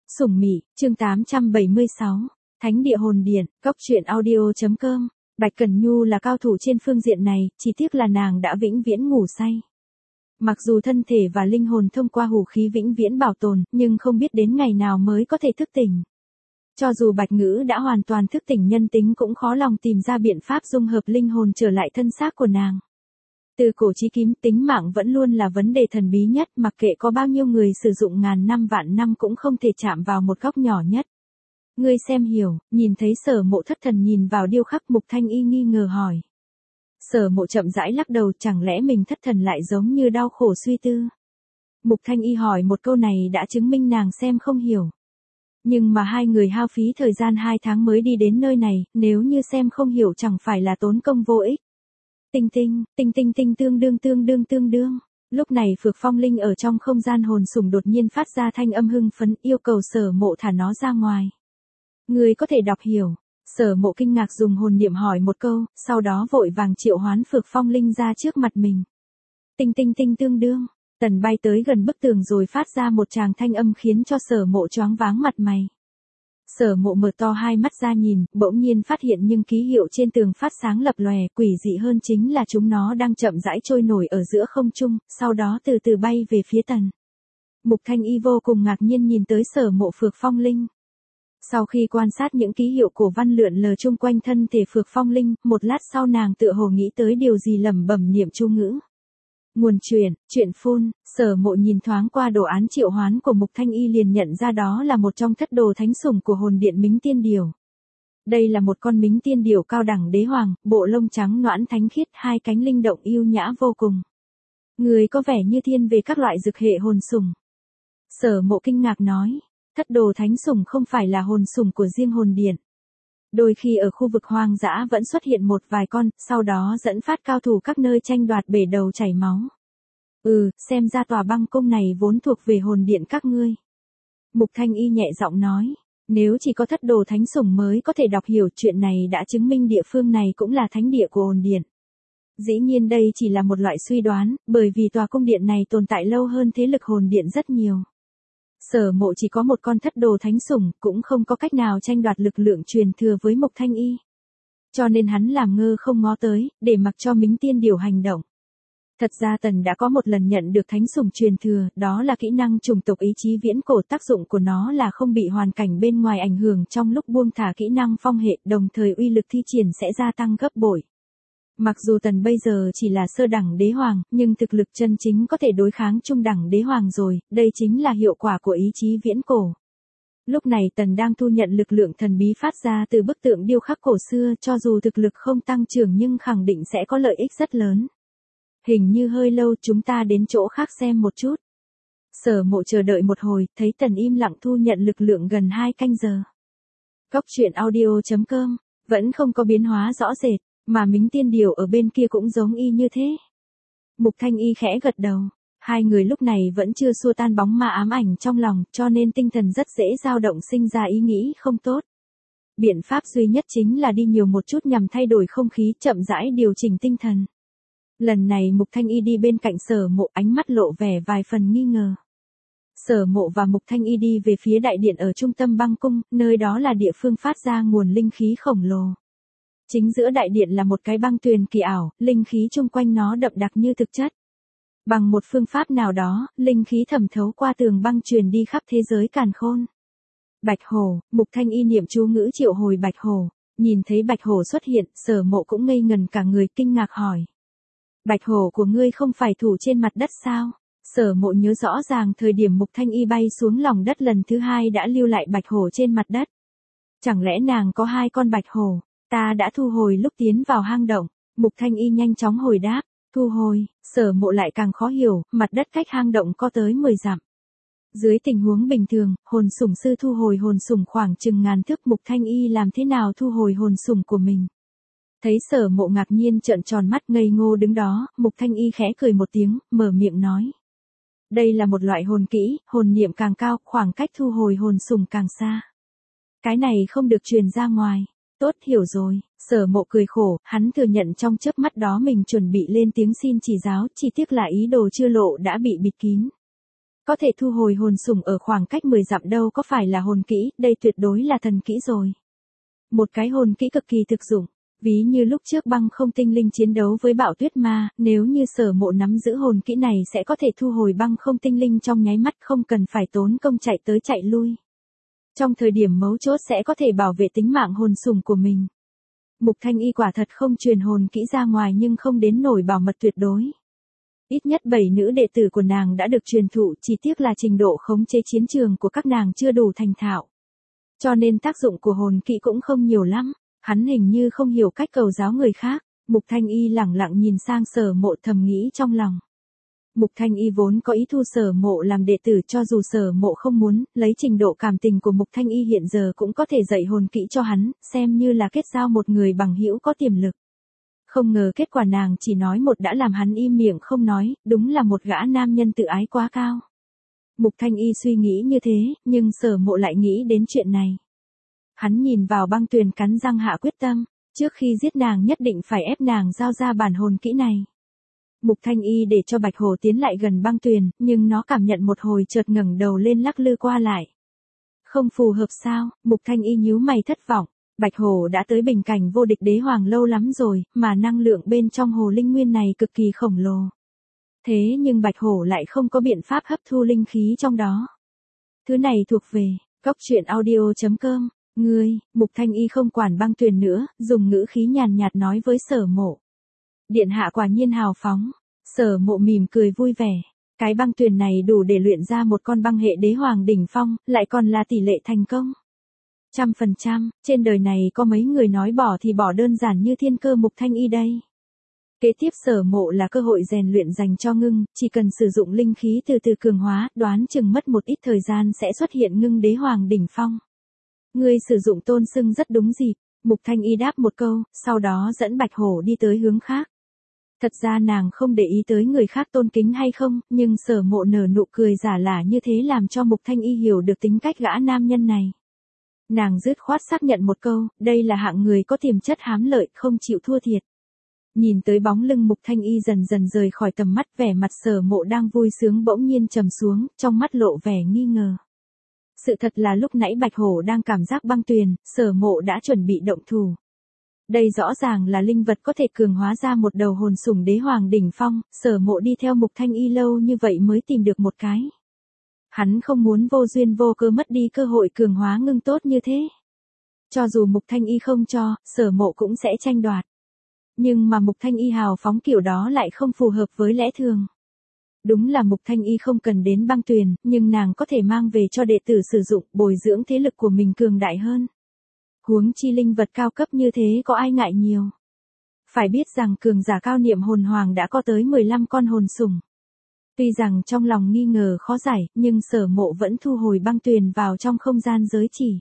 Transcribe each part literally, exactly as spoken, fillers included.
Sủng Mị, chương tám trăm bảy mươi sáu, Thánh địa hồn điện, cốc truyện audio.com. Bạch Cẩn Nhu là cao thủ trên phương diện này, chỉ tiếc là nàng đã vĩnh viễn ngủ say. Mặc dù thân thể và linh hồn thông qua hủ khí vĩnh viễn bảo tồn, nhưng không biết đến ngày nào mới có thể thức tỉnh. Cho dù Bạch Ngữ đã hoàn toàn thức tỉnh nhân tính cũng khó lòng tìm ra biện pháp dung hợp linh hồn trở lại thân xác của nàng. Từ cổ chí kim, tính mạng vẫn luôn là vấn đề thần bí nhất, mặc kệ có bao nhiêu người sử dụng ngàn năm vạn năm cũng không thể chạm vào một góc nhỏ nhất. Ngươi xem hiểu, nhìn thấy Sở Mộ thất thần nhìn vào điêu khắc, Mục Thanh Y nghi ngờ hỏi. Sở Mộ chậm rãi lắc đầu, chẳng lẽ mình thất thần lại giống như đau khổ suy tư. Mục Thanh Y hỏi một câu này đã chứng minh nàng xem không hiểu. Nhưng mà hai người hao phí thời gian hai tháng mới đi đến nơi này, nếu như xem không hiểu chẳng phải là tốn công vô ích. Tinh tinh, tinh tinh tinh tương đương tương đương tương đương. Lúc này Phược Phong Linh ở trong không gian hồn sủng đột nhiên phát ra thanh âm hưng phấn, yêu cầu Sở Mộ thả nó ra ngoài. Người có thể đọc hiểu. Sở Mộ kinh ngạc dùng hồn niệm hỏi một câu, sau đó vội vàng triệu hoán Phược Phong Linh ra trước mặt mình. Tinh tinh tinh tương đương. Tần bay tới gần bức tường rồi phát ra một tràng thanh âm khiến cho Sở Mộ choáng váng mặt mày. Sở Mộ mở to hai mắt ra nhìn, bỗng nhiên phát hiện những ký hiệu trên tường phát sáng lập lòe, quỷ dị hơn chính là chúng nó đang chậm rãi trôi nổi ở giữa không trung, sau đó từ từ bay về phía Tần. Mục Thanh Y vô cùng ngạc nhiên nhìn tới Sở Mộ Phược Phong Linh. Sau khi quan sát những ký hiệu cổ văn lượn lờ chung quanh thân thể Phược Phong Linh, một lát sau nàng tựa hồ nghĩ tới điều gì lẩm bẩm niệm chú ngữ. Nguồn truyện, truyện phun, Sở Mộ nhìn thoáng qua đồ án triệu hoán của Mục Thanh Y liền nhận ra đó là một trong thất đồ thánh sủng của hồn điện Mính Tiên Điểu. Đây là một con Mính Tiên Điểu cao đẳng đế hoàng, bộ lông trắng nõn thánh khiết, hai cánh linh động yêu nhã vô cùng. Người có vẻ như thiên về các loại dược hệ hồn sủng. Sở Mộ kinh ngạc nói, thất đồ thánh sủng không phải là hồn sủng của riêng hồn điện. Đôi khi ở khu vực hoang dã vẫn xuất hiện một vài con, sau đó dẫn phát cao thủ các nơi tranh đoạt bể đầu chảy máu. Ừ, xem ra tòa băng cung này vốn thuộc về hồn điện các ngươi. Mục Thanh Y nhẹ giọng nói, nếu chỉ có thất đồ thánh sủng mới có thể đọc hiểu chuyện này đã chứng minh địa phương này cũng là thánh địa của hồn điện. Dĩ nhiên đây chỉ là một loại suy đoán, bởi vì tòa cung điện này tồn tại lâu hơn thế lực hồn điện rất nhiều. Sở Mộ chỉ có một con thất đồ thánh sủng, cũng không có cách nào tranh đoạt lực lượng truyền thừa với Mục Thanh Y. Cho nên hắn làm ngơ không ngó tới, để mặc cho Mính Tiên Điểu hành động. Thật ra Tần đã có một lần nhận được thánh sủng truyền thừa, đó là kỹ năng trùng tộc ý chí viễn cổ, tác dụng của nó là không bị hoàn cảnh bên ngoài ảnh hưởng trong lúc buông thả kỹ năng phong hệ, đồng thời uy lực thi triển sẽ gia tăng gấp bội. Mặc dù Tần bây giờ chỉ là sơ đẳng đế hoàng, nhưng thực lực chân chính có thể đối kháng trung đẳng đế hoàng rồi, đây chính là hiệu quả của ý chí viễn cổ. Lúc này Tần đang thu nhận lực lượng thần bí phát ra từ bức tượng điêu khắc cổ xưa, cho dù thực lực không tăng trưởng nhưng khẳng định sẽ có lợi ích rất lớn. Hình như hơi lâu, chúng ta đến chỗ khác xem một chút. Sở Mộ chờ đợi một hồi, thấy Tần im lặng thu nhận lực lượng gần hai canh giờ. Cốc truyện audio.com, vẫn không có biến hóa rõ rệt. Mà Mính Tiên Điểu ở bên kia cũng giống y như thế. Mục Thanh Y khẽ gật đầu. Hai người lúc này vẫn chưa xua tan bóng ma ám ảnh trong lòng, cho nên tinh thần rất dễ dao động sinh ra ý nghĩ không tốt. Biện pháp duy nhất chính là đi nhiều một chút nhằm thay đổi không khí, chậm rãi điều chỉnh tinh thần. Lần này Mục Thanh Y đi bên cạnh Sở Mộ, ánh mắt lộ vẻ vài phần nghi ngờ. Sở Mộ và Mục Thanh Y đi về phía đại điện ở trung tâm băng cung, nơi đó là địa phương phát ra nguồn linh khí khổng lồ. Chính giữa đại điện là một cái băng tuyền kỳ ảo, linh khí chung quanh nó đậm đặc như thực chất. Bằng một phương pháp nào đó, linh khí thẩm thấu qua tường băng truyền đi khắp thế giới càn khôn. Bạch hổ, Mục Thanh Y niệm chú ngữ triệu hồi bạch hổ, nhìn thấy bạch hổ xuất hiện, Sở Mộ cũng ngây ngần cả người, kinh ngạc hỏi. Bạch hổ của ngươi không phải thủ trên mặt đất sao? Sở Mộ nhớ rõ ràng thời điểm Mục Thanh Y bay xuống lòng đất lần thứ hai đã lưu lại bạch hổ trên mặt đất. Chẳng lẽ nàng có hai con bạch hổ? Ta đã thu hồi lúc tiến vào hang động. Mục Thanh Y nhanh chóng hồi đáp, thu hồi. Sở Mộ lại càng khó hiểu, mặt đất cách hang động có tới mười dặm. Dưới tình huống bình thường, hồn sủng sư thu hồi hồn sủng khoảng chừng ngàn thước, Mục Thanh Y làm thế nào thu hồi hồn sủng của mình? Thấy Sở Mộ ngạc nhiên trợn tròn mắt ngây ngô đứng đó, Mục Thanh Y khẽ cười một tiếng, mở miệng nói. Đây là một loại hồn kỹ, hồn niệm càng cao, khoảng cách thu hồi hồn sủng càng xa. Cái này không được truyền ra ngoài. Tốt, hiểu rồi. Sở Mộ cười khổ, hắn thừa nhận trong chớp mắt đó mình chuẩn bị lên tiếng xin chỉ giáo, chỉ tiếc là ý đồ chưa lộ đã bị bịt kín. Có thể thu hồi hồn sủng ở khoảng cách mười dặm đâu có phải là hồn kỹ, đây tuyệt đối là thần kỹ rồi. Một cái hồn kỹ cực kỳ thực dụng. Ví như lúc trước băng không tinh linh chiến đấu với bạo tuyết ma, nếu như Sở Mộ nắm giữ hồn kỹ này sẽ có thể thu hồi băng không tinh linh trong nháy mắt, không cần phải tốn công chạy tới chạy lui. Trong thời điểm mấu chốt sẽ có thể bảo vệ tính mạng hồn sủng của mình. Mục Thanh Y quả thật không truyền hồn kỹ ra ngoài nhưng không đến nổi bảo mật tuyệt đối. Ít nhất bảy nữ đệ tử của nàng đã được truyền thụ, chỉ tiếc là trình độ khống chế chiến trường của các nàng chưa đủ thành thạo. Cho nên tác dụng của hồn kỹ cũng không nhiều lắm. Hắn hình như không hiểu cách cầu giáo người khác. Mục Thanh Y lẳng lặng nhìn sang Sở Mộ thầm nghĩ trong lòng. Mục Thanh Y vốn có ý thu Sở Mộ làm đệ tử, cho dù Sở Mộ không muốn, lấy trình độ cảm tình của Mục Thanh Y hiện giờ cũng có thể dạy hồn kỹ cho hắn, xem như là kết giao một người bằng hữu có tiềm lực. Không ngờ kết quả nàng chỉ nói một đã làm hắn im miệng không nói, đúng là một gã nam nhân tự ái quá cao. Mục Thanh Y suy nghĩ như thế, nhưng Sở Mộ lại nghĩ đến chuyện này. Hắn nhìn vào băng tuyền cắn răng hạ quyết tâm, trước khi giết nàng nhất định phải ép nàng giao ra bản hồn kỹ này. Mục Thanh Y để cho Bạch Hổ tiến lại gần băng tuyền, nhưng nó cảm nhận một hồi chợt ngẩng đầu lên lắc lư qua lại. Không phù hợp sao? Mục Thanh Y nhíu mày thất vọng. Bạch Hổ đã tới bình cảnh vô địch đế hoàng lâu lắm rồi, mà năng lượng bên trong hồ linh nguyên này cực kỳ khổng lồ. Thế nhưng Bạch Hổ lại không có biện pháp hấp thu linh khí trong đó. Thứ này thuộc về cốc truyện audio chấm com. Ngươi, Mục Thanh Y không quản băng tuyền nữa, dùng ngữ khí nhàn nhạt nói với Sở Mộ. Điện hạ quả nhiên hào phóng. Sở Mộ mỉm cười vui vẻ. Cái băng tuyền này đủ để luyện ra một con băng hệ đế hoàng đỉnh phong, lại còn là tỷ lệ thành công. Trăm phần trăm, trên đời này có mấy người nói bỏ thì bỏ đơn giản như thiên cơ Mục Thanh Y đây. Kế tiếp Sở Mộ là cơ hội rèn luyện dành cho ngưng, chỉ cần sử dụng linh khí từ từ cường hóa, đoán chừng mất một ít thời gian sẽ xuất hiện ngưng đế hoàng đỉnh phong. Ngươi sử dụng tôn xưng rất đúng dịp. Mục Thanh Y đáp một câu, sau đó dẫn Bạch Hổ đi tới hướng khác. Thật ra nàng không để ý tới người khác tôn kính hay không, nhưng Sở Mộ nở nụ cười giả lả như thế làm cho Mục Thanh Y hiểu được tính cách gã nam nhân này. Nàng dứt khoát xác nhận một câu, đây là hạng người có tiềm chất hám lợi, không chịu thua thiệt. Nhìn tới bóng lưng Mục Thanh Y dần dần rời khỏi tầm mắt, vẻ mặt Sở Mộ đang vui sướng bỗng nhiên trầm xuống, trong mắt lộ vẻ nghi ngờ. Sự thật là lúc nãy Bạch Hổ đang cảm giác băng tuyền, Sở Mộ đã chuẩn bị động thủ. Đây rõ ràng là linh vật có thể cường hóa ra một đầu hồn sủng đế hoàng đỉnh phong, Sở Mộ đi theo Mục Thanh Y lâu như vậy mới tìm được một cái. Hắn không muốn vô duyên vô cớ mất đi cơ hội cường hóa ngưng tốt như thế. Cho dù Mục Thanh Y không cho, Sở Mộ cũng sẽ tranh đoạt. Nhưng mà Mục Thanh Y hào phóng kiểu đó lại không phù hợp với lẽ thường. Đúng là Mục Thanh Y không cần đến băng tuyền, nhưng nàng có thể mang về cho đệ tử sử dụng, bồi dưỡng thế lực của mình cường đại hơn. Huống chi linh vật cao cấp như thế có ai ngại nhiều. Phải biết rằng cường giả cao niệm hồn hoàng đã có tới mười lăm con hồn sủng. Tuy rằng trong lòng nghi ngờ khó giải, nhưng Sở Mộ vẫn thu hồi băng tuyền vào trong không gian giới chỉ.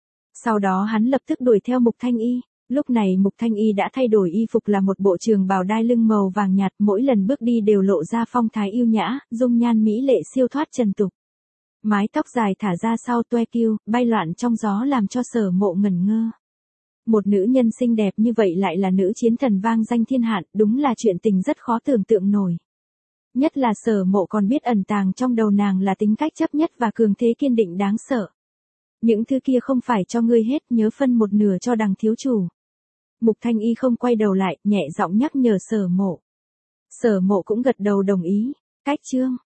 Sau đó hắn lập tức đuổi theo Mục Thanh Y. Lúc này Mục Thanh Y đã thay đổi y phục là một bộ trường bào đai lưng màu vàng nhạt, mỗi lần bước đi đều lộ ra phong thái yêu nhã, dung nhan mỹ lệ siêu thoát trần tục. Mái tóc dài thả ra sau toe kiêu, bay loạn trong gió làm cho Sở Mộ ngẩn ngơ. Một nữ nhân xinh đẹp như vậy lại là nữ chiến thần vang danh thiên hạ, đúng là chuyện tình rất khó tưởng tượng nổi. Nhất là Sở Mộ còn biết ẩn tàng trong đầu nàng là tính cách chấp nhất và cường thế kiên định đáng sợ. Những thứ kia không phải cho ngươi hết, nhớ phân một nửa cho đằng thiếu chủ. Mục Thanh Y không quay đầu lại, nhẹ giọng nhắc nhở Sở Mộ. Sở Mộ cũng gật đầu đồng ý. Cách chương